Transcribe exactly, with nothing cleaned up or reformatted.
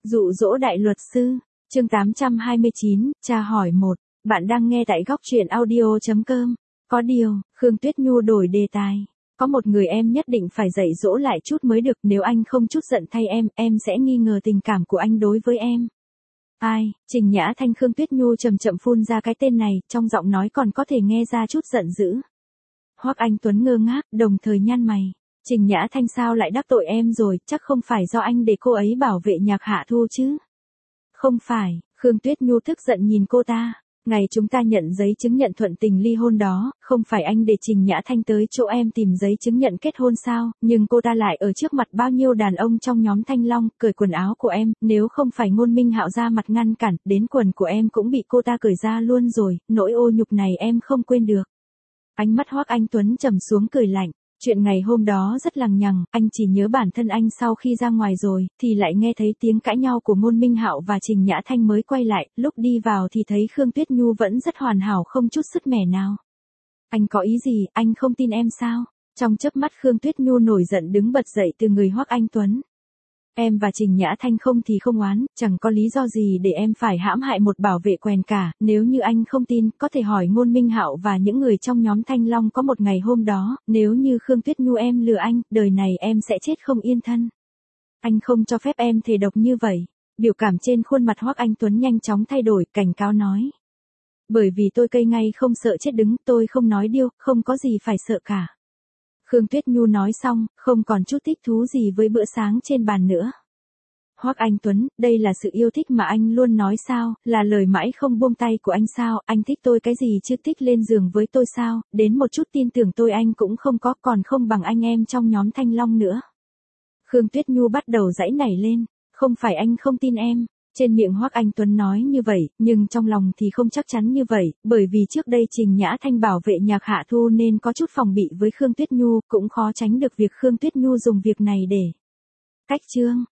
Dụ dỗ đại luật sư, chương tám trăm hai mươi chín, tra hỏi một. Bạn đang nghe tại góc truyện audio chấm com. Có điều, Khương Tuyết Nhu đổi đề tài. Có một người em nhất định phải dạy dỗ lại chút mới được, nếu anh không chút giận thay em, em sẽ nghi ngờ tình cảm của anh đối với em. Ai? Trình Nhã Thanh. Khương Tuyết Nhu chậm chậm phun ra cái tên này, trong giọng nói còn có thể nghe ra chút giận dữ. Hoắc Anh Tuấn ngơ ngác, đồng thời nhăn mày. Trình Nhã Thanh sao lại đắc tội em rồi, chắc không phải do anh để cô ấy bảo vệ Nhạc Hạ Thu chứ? Không phải. Khương Tuyết Nhu tức giận nhìn cô ta. Ngày chúng ta nhận giấy chứng nhận thuận tình ly hôn đó, không phải anh để Trình Nhã Thanh tới chỗ em tìm giấy chứng nhận kết hôn sao, nhưng cô ta lại ở trước mặt bao nhiêu đàn ông trong nhóm Thanh Long, cởi quần áo của em, nếu không phải Ngôn Minh Hạo ra mặt ngăn cản, đến quần của em cũng bị cô ta cởi ra luôn rồi, nỗi ô nhục này em không quên được. Ánh mắt Hoắc Anh Tuấn trầm xuống cười lạnh. Chuyện ngày hôm đó rất lằng nhằng, anh chỉ nhớ bản thân anh sau khi ra ngoài rồi, thì lại nghe thấy tiếng cãi nhau của Ngôn Minh Hạo và Trình Nhã Thanh mới quay lại, lúc đi vào thì thấy Khương Tuyết Nhu vẫn rất hoàn hảo không chút sứt mẻ nào. Anh có ý gì, anh không tin em sao? Trong chớp mắt Khương Tuyết Nhu nổi giận đứng bật dậy từ người Hoắc Anh Tuấn. Em và Trình Nhã Thanh không thì không oán, chẳng có lý do gì để em phải hãm hại một bảo vệ quèn cả, nếu như anh không tin, có thể hỏi Ngôn Minh Hạo và những người trong nhóm Thanh Long có một ngày hôm đó, nếu như Khương Tuyết Nhu em lừa anh, đời này em sẽ chết không yên thân. Anh không cho phép em thề độc như vậy. Biểu cảm trên khuôn mặt Hoắc Anh Tuấn nhanh chóng thay đổi, cảnh cáo nói. Bởi vì tôi cây ngay không sợ chết đứng, tôi không nói điêu, không có gì phải sợ cả. Khương Tuyết Nhu nói xong, không còn chút thích thú gì với bữa sáng trên bàn nữa. Hoắc Anh Tuấn, đây là sự yêu thích mà anh luôn nói sao, là lời mãi không buông tay của anh sao, anh thích tôi cái gì chứ, thích lên giường với tôi sao, đến một chút tin tưởng tôi anh cũng không có, còn không bằng anh em trong nhóm Thanh Long nữa. Khương Tuyết Nhu bắt đầu giãy nảy lên, không phải anh không tin em. Trên miệng Hoắc Anh Tuấn nói như vậy, nhưng trong lòng thì không chắc chắn như vậy, bởi vì trước đây Trình Nhã Thanh bảo vệ Nhạc Hạ Thu nên có chút phòng bị với Khương Tuyết Nhu, cũng khó tránh được việc Khương Tuyết Nhu dùng việc này để cách chương.